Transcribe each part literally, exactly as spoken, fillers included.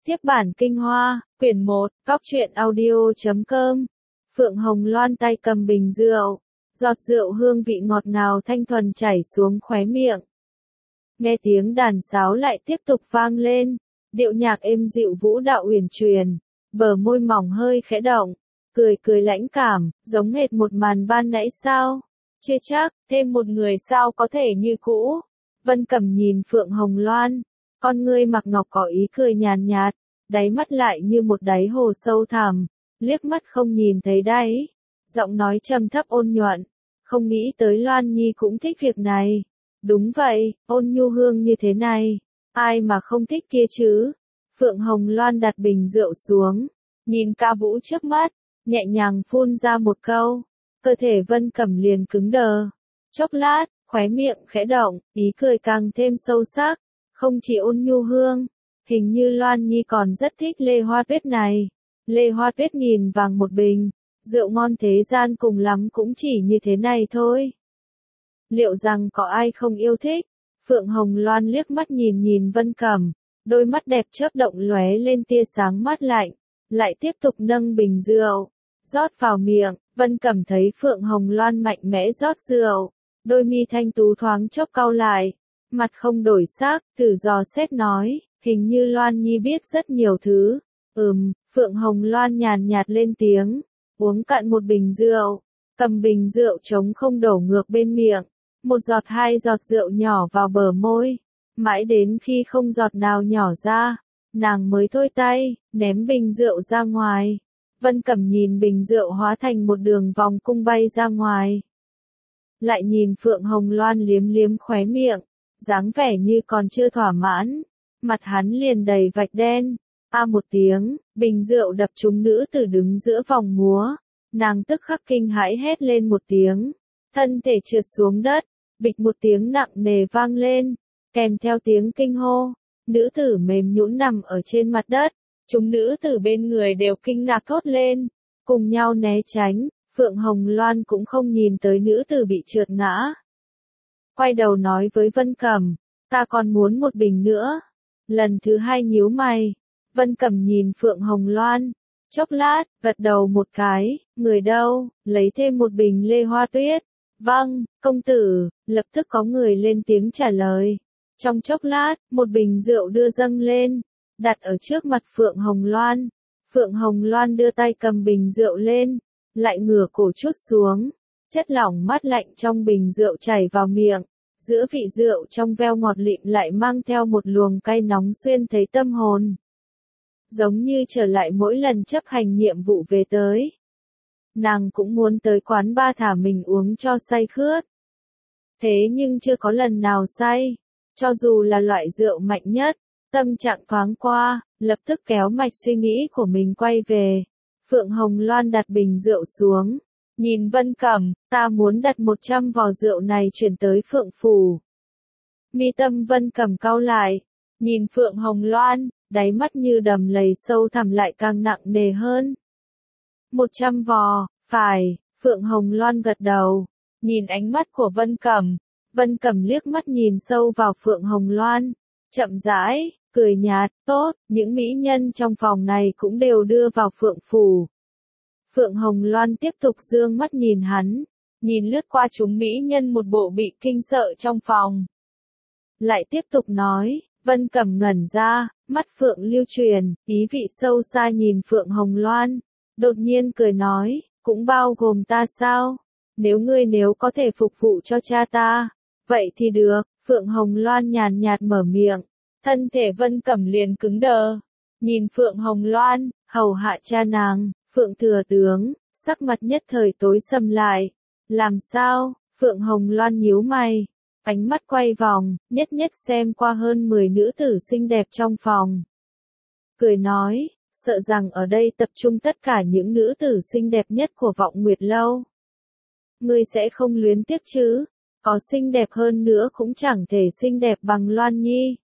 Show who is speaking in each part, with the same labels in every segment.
Speaker 1: Tiếp bản kinh hoa, quyển một, góc truyện audio chấm com. Phượng Hồng Loan tay cầm bình rượu, giọt rượu hương vị ngọt ngào thanh thuần chảy xuống khóe miệng. Nghe tiếng đàn sáo lại tiếp tục vang lên, điệu nhạc êm dịu vũ đạo uyển chuyển, bờ môi mỏng hơi khẽ động, cười cười lãnh cảm, giống hệt một màn ban nãy sao? Chưa chắc, thêm một người sao có thể như cũ. Vân Cẩm nhìn Phượng Hồng Loan, con ngươi mặc ngọc có ý cười nhàn nhạt, đáy mắt lại như một đáy hồ sâu thẳm, liếc mắt không nhìn thấy đáy. Giọng nói trầm thấp ôn nhuận, không nghĩ tới Loan Nhi cũng thích việc này. Đúng vậy, ôn nhu hương như thế này, ai mà không thích kia chứ? Phượng Hồng Loan đặt bình rượu xuống, nhìn ca vũ trước mắt, nhẹ nhàng phun ra một câu, cơ thể Vân Cẩm liền cứng đờ. Chốc lát, khóe miệng khẽ động, ý cười càng thêm sâu sắc, không chỉ ôn nhu hương, hình như Loan Nhi còn rất thích lê hoa tuyết này. Lê hoa tuyết nghìn vàng một bình, rượu ngon thế gian cùng lắm cũng chỉ như thế này thôi. Liệu rằng có ai không yêu thích? Phượng Hồng Loan liếc mắt nhìn nhìn Vân Cẩm, đôi mắt đẹp chớp động lóe lên tia sáng mát lạnh, lại tiếp tục nâng bình rượu, rót vào miệng. Vân Cẩm thấy Phượng Hồng Loan mạnh mẽ rót rượu, đôi mi thanh tú thoáng chốc cau lại, mặt không đổi sắc, thử dò xét nói, hình như Loan Nhi biết rất nhiều thứ. Ừm, Phượng Hồng Loan nhàn nhạt lên tiếng, uống cạn một bình rượu, cầm bình rượu trống không đổ ngược bên miệng, một giọt hai giọt rượu nhỏ vào bờ môi, mãi đến khi không giọt nào nhỏ ra, nàng mới thôi tay, ném bình rượu ra ngoài. Vân Cẩm nhìn bình rượu hóa thành một đường vòng cung bay ra ngoài. Lại nhìn Phượng Hồng Loan liếm liếm khóe miệng, dáng vẻ như còn chưa thỏa mãn, mặt hắn liền đầy vạch đen. A một tiếng, bình rượu đập trúng nữ tử đứng giữa vòng múa, nàng tức khắc kinh hãi hét lên một tiếng, thân thể trượt xuống đất, bịch một tiếng nặng nề vang lên, kèm theo tiếng kinh hô, nữ tử mềm nhũn nằm ở trên mặt đất, chúng nữ tử bên người đều kinh ngạc thốt lên, cùng nhau né tránh. Phượng Hồng Loan cũng không nhìn tới nữ tử bị trượt ngã, quay đầu nói với Vân Cẩm, ta còn muốn một bình nữa. Lần thứ hai nhíu mày. Vân Cẩm nhìn Phượng Hồng Loan, chốc lát, gật đầu một cái, người đâu, lấy thêm một bình lê hoa tuyết. Vâng, công tử, lập tức có người lên tiếng trả lời. Trong chốc lát, một bình rượu đưa dâng lên, đặt ở trước mặt Phượng Hồng Loan. Phượng Hồng Loan đưa tay cầm bình rượu lên, lại ngửa cổ chút xuống, chất lỏng mát lạnh trong bình rượu chảy vào miệng. Giữa vị rượu trong veo ngọt lịm lại mang theo một luồng cay nóng xuyên thấy tâm hồn. Giống như trở lại mỗi lần chấp hành nhiệm vụ về tới. Nàng cũng muốn tới quán ba thả mình uống cho say khướt. Thế nhưng chưa có lần nào say. Cho dù là loại rượu mạnh nhất, tâm trạng thoáng qua, lập tức kéo mạch suy nghĩ của mình quay về. Phượng Hồng Loan đặt bình rượu xuống. Nhìn Vân Cẩm, ta muốn đặt một trăm vò rượu này chuyển tới Phượng Phủ. Mi tâm Vân Cẩm cau lại, nhìn Phượng Hồng Loan, đáy mắt như đầm lầy sâu thẳm lại càng nặng nề hơn. Một trăm vò, phải, Phượng Hồng Loan gật đầu, nhìn ánh mắt của Vân Cẩm, Vân Cẩm liếc mắt nhìn sâu vào Phượng Hồng Loan, chậm rãi, cười nhạt, tốt, những mỹ nhân trong phòng này cũng đều đưa vào Phượng Phủ. Phượng Hồng Loan tiếp tục dương mắt nhìn hắn, nhìn lướt qua chúng mỹ nhân một bộ bị kinh sợ trong phòng. Lại tiếp tục nói, Vân Cẩm ngẩn ra, mắt Phượng lưu truyền, ý vị sâu xa nhìn Phượng Hồng Loan, đột nhiên cười nói, cũng bao gồm ta sao? Nếu ngươi nếu có thể phục vụ cho cha ta, vậy thì được. Phượng Hồng Loan nhàn nhạt mở miệng, thân thể Vân Cẩm liền cứng đờ, nhìn Phượng Hồng Loan, hầu hạ cha nàng. Phượng thừa tướng, sắc mặt nhất thời tối sầm lại. Làm sao? Phượng Hồng Loan nhíu mày, ánh mắt quay vòng, nhất nhất xem qua hơn mười nữ tử xinh đẹp trong phòng. Cười nói, sợ rằng ở đây tập trung tất cả những nữ tử xinh đẹp nhất của Vọng Nguyệt Lâu. Ngươi sẽ không luyến tiếc chứ? Có xinh đẹp hơn nữa cũng chẳng thể xinh đẹp bằng Loan Nhi.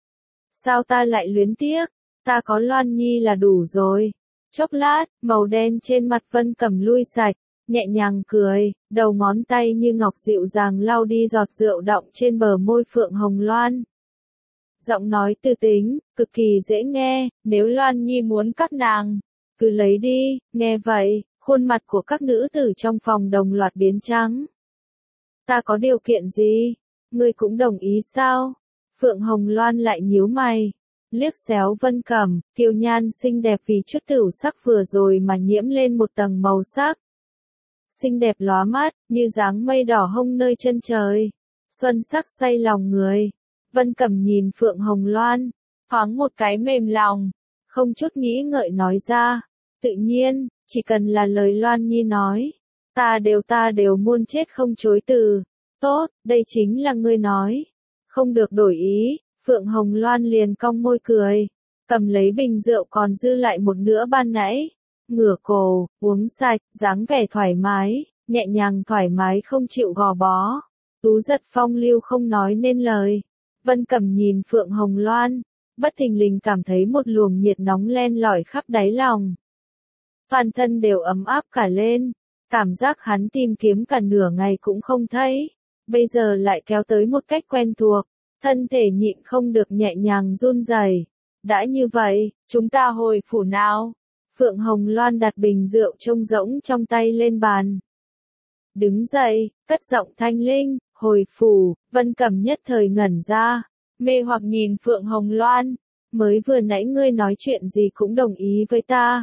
Speaker 1: Sao ta lại luyến tiếc? Ta có Loan Nhi là đủ rồi. Chốc lát, màu đen trên mặt Vân Cẩm lui sạch, nhẹ nhàng cười, đầu ngón tay như ngọc dịu dàng lau đi giọt rượu đọng trên bờ môi Phượng Hồng Loan. Giọng nói tư tính, cực kỳ dễ nghe, nếu Loan Nhi muốn các nàng, cứ lấy đi. Nghe vậy, khuôn mặt của các nữ tử trong phòng đồng loạt biến trắng. Ta có điều kiện gì? Ngươi cũng đồng ý sao? Phượng Hồng Loan lại nhíu mày, liếc xéo Vân Cẩm, kiều nhan xinh đẹp vì chút tửu sắc vừa rồi mà nhiễm lên một tầng màu sắc. Xinh đẹp lóa mắt, như dáng mây đỏ hông nơi chân trời. Xuân sắc say lòng người. Vân Cẩm nhìn Phượng Hồng Loan, thoáng một cái mềm lòng, không chút nghĩ ngợi nói ra. Tự nhiên, chỉ cần là lời Loan Nhi nói, ta đều ta đều muôn chết không chối từ. Tốt, đây chính là ngươi nói. Không được đổi ý. Phượng Hồng Loan liền cong môi cười, cầm lấy bình rượu còn dư lại một nửa ban nãy, ngửa cổ, uống sạch, dáng vẻ thoải mái, nhẹ nhàng thoải mái không chịu gò bó. Tú giật phong lưu không nói nên lời. Vân Cẩm nhìn Phượng Hồng Loan, bất thình lình cảm thấy một luồng nhiệt nóng len lỏi khắp đáy lòng. Toàn thân đều ấm áp cả lên, cảm giác hắn tìm kiếm cả nửa ngày cũng không thấy, bây giờ lại kéo tới một cách quen thuộc. Thân thể nhịn không được nhẹ nhàng run rẩy. Đã như vậy, chúng ta hồi phủ nào? Phượng Hồng Loan đặt bình rượu trông rỗng trong tay lên bàn. Đứng dậy, cất giọng thanh linh, hồi phủ. Vân Cẩm nhất thời ngẩn ra, mê hoặc nhìn Phượng Hồng Loan. Mới vừa nãy ngươi nói chuyện gì cũng đồng ý với ta.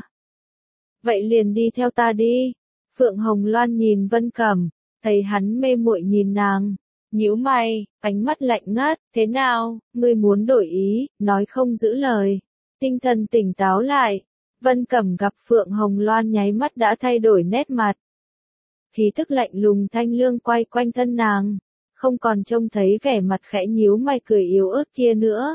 Speaker 1: Vậy liền đi theo ta đi. Phượng Hồng Loan nhìn Vân Cẩm, thấy hắn mê muội nhìn nàng. Nhíu mày, ánh mắt lạnh ngắt, thế nào, ngươi muốn đổi ý, nói không giữ lời. Tinh thần tỉnh táo lại, Vân Cẩm gặp Phượng Hồng Loan nháy mắt đã thay đổi nét mặt. Khí tức lạnh lùng thanh lương quay quanh thân nàng, không còn trông thấy vẻ mặt khẽ nhíu mày cười yếu ớt kia nữa.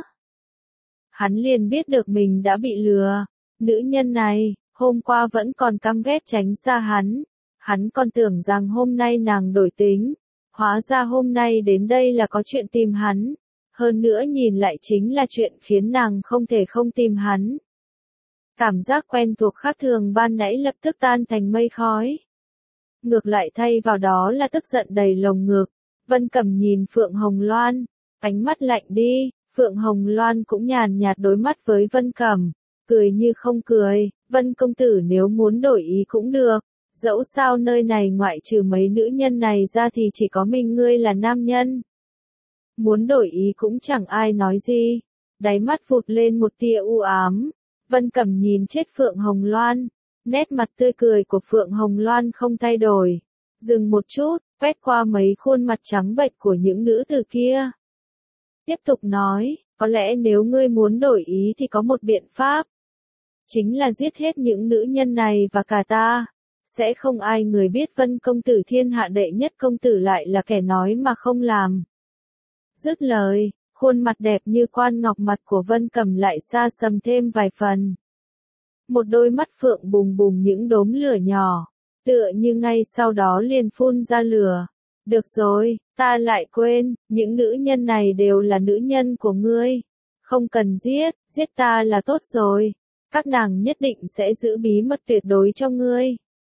Speaker 1: Hắn liền biết được mình đã bị lừa, nữ nhân này, hôm qua vẫn còn căm ghét tránh xa hắn, hắn còn tưởng rằng hôm nay nàng đổi tính. Hóa ra hôm nay đến đây là có chuyện tìm hắn, hơn nữa nhìn lại chính là chuyện khiến nàng không thể không tìm hắn. Cảm giác quen thuộc khác thường ban nãy lập tức tan thành mây khói. Ngược lại thay vào đó là tức giận đầy lồng ngực. Vân Cẩm nhìn Phượng Hồng Loan, ánh mắt lạnh đi. Phượng Hồng Loan cũng nhàn nhạt đối mắt với Vân Cẩm, cười như không cười. Vân công tử nếu muốn đổi ý cũng được. Dẫu sao nơi này ngoại trừ mấy nữ nhân này ra thì chỉ có mình ngươi là nam nhân. Muốn đổi ý cũng chẳng ai nói gì. Đáy mắt vụt lên một tia u ám. Vân Cẩm nhìn chết Phượng Hồng Loan. Nét mặt tươi cười của Phượng Hồng Loan không thay đổi. Dừng một chút, quét qua mấy khuôn mặt trắng bệch của những nữ tử kia. Tiếp tục nói, có lẽ nếu ngươi muốn đổi ý thì có một biện pháp. Chính là giết hết những nữ nhân này và cả ta. Sẽ không ai người biết Vân công tử thiên hạ đệ nhất công tử lại là kẻ nói mà không làm. Dứt lời, khuôn mặt đẹp như quan ngọc mặt của Vân Cẩm lại xa sầm thêm vài phần. Một đôi mắt phượng bùng bùng những đốm lửa nhỏ, tựa như ngay sau đó liền phun ra lửa. Được rồi, ta lại quên, những nữ nhân này đều là nữ nhân của ngươi. Không cần giết, giết ta là tốt rồi. Các nàng nhất định sẽ giữ bí mật tuyệt đối cho ngươi.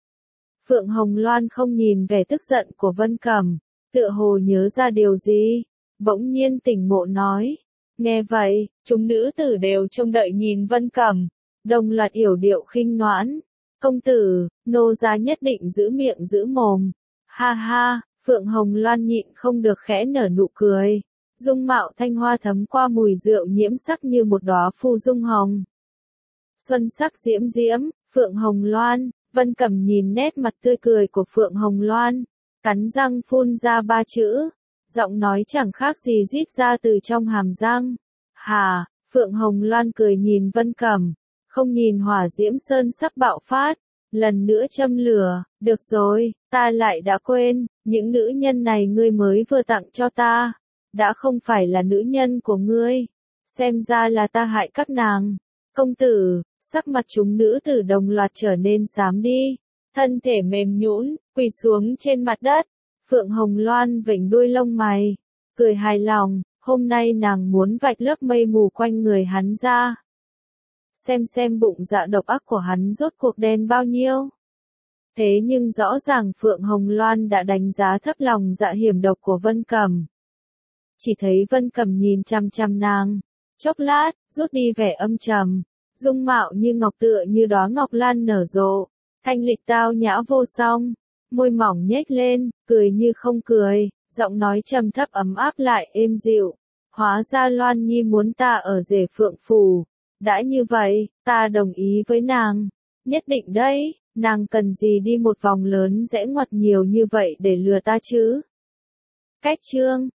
Speaker 1: Phượng Hồng Loan không nhìn vẻ tức giận của Vân Cẩm, tựa hồ nhớ ra điều gì, bỗng nhiên tỉnh ngộ nói. Nghe vậy, chúng nữ tử đều trông đợi nhìn Vân Cẩm, đồng loạt yểu điệu khinh noãn. Công tử, nô gia nhất định giữ miệng giữ mồm. Ha ha, Phượng Hồng Loan nhịn không được khẽ nở nụ cười. Dung mạo thanh hoa thấm qua mùi rượu nhiễm sắc như một đóa phù dung hồng. Xuân sắc diễm diễm, Phượng Hồng Loan. Vân Cẩm nhìn nét mặt tươi cười của Phượng Hồng Loan, cắn răng phun ra ba chữ, giọng nói chẳng khác gì rít ra từ trong hàm răng. Hà, Phượng Hồng Loan cười nhìn Vân Cẩm, không nhìn hỏa diễm sơn sắp bạo phát, lần nữa châm lửa. Được rồi, ta lại đã quên, những nữ nhân này ngươi mới vừa tặng cho ta, đã không phải là nữ nhân của ngươi, xem ra là ta hại các nàng. Công tử. Sắc mặt chúng nữ tử đồng loạt trở nên xám đi, thân thể mềm nhũn, quỳ xuống trên mặt đất. Phượng Hồng Loan vểnh đuôi lông mày, cười hài lòng, hôm nay nàng muốn vạch lớp mây mù quanh người hắn ra. Xem xem bụng dạ độc ác của hắn rốt cuộc đen bao nhiêu. Thế nhưng rõ ràng Phượng Hồng Loan đã đánh giá thấp lòng dạ hiểm độc của Vân Cẩm. Chỉ thấy Vân Cẩm nhìn chằm chằm nàng, Chốc lát, rút đi vẻ âm trầm, dung mạo như ngọc tựa như đóa ngọc lan nở rộ, thanh lịch tao nhã vô song, môi mỏng nhếch lên, cười như không cười, giọng nói trầm thấp ấm áp lại êm dịu. Hóa ra Loan Nhi muốn ta ở rể Phượng Phủ. Đã như vậy, ta đồng ý với nàng. Nhất định đấy, nàng cần gì đi một vòng lớn rẽ ngoặt nhiều như vậy để lừa ta chứ? Cách chương